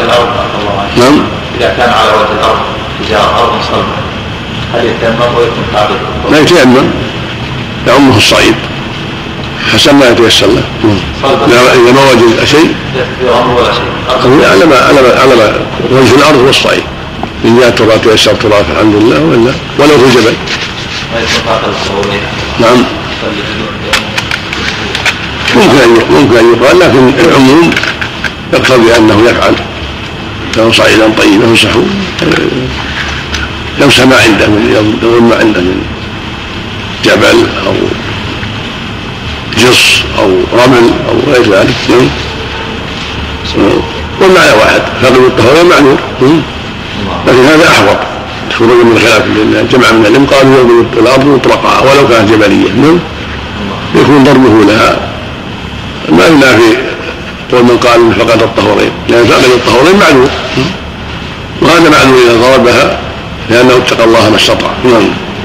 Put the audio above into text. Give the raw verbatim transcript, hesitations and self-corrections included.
الأرض الله عنه. نعم. إذا كان على وجه الأرض تجاه أرض صلبة هل يتيمم ويكون قابل؟ لا يتيمم، يعمه الصعيد حسب ما يتيسر له. إذا ما وجد شيء على ما على ما على ما وجه الأرض والصعيد، إن جاء تراب تيسر تراب الحمد لله، ولا ولو في جبل. نعم. ممكن ممكن أن يقال، لكن العموم يقتضي أنه يفعل لو صعيدا طيبا يمسحه يمسح ما عنده من يضم ما عنده من جبل أو جص أو رمل أو غير ذلك. والمعنى واحد، فقد الطهارة معلوم، لكن هذا أحوط خروجا من الخلاف، لأن جمع من العلم قالوا يضرب الأرض مطلقة ولو كانت جبلية يكون ضربه لها، ما ينافي قول من قال فقد الطهورين، لأن فقد الطهورين معلوم، وهذا معلوم إذا ضربها لأنه اتقى الله ما استطاع.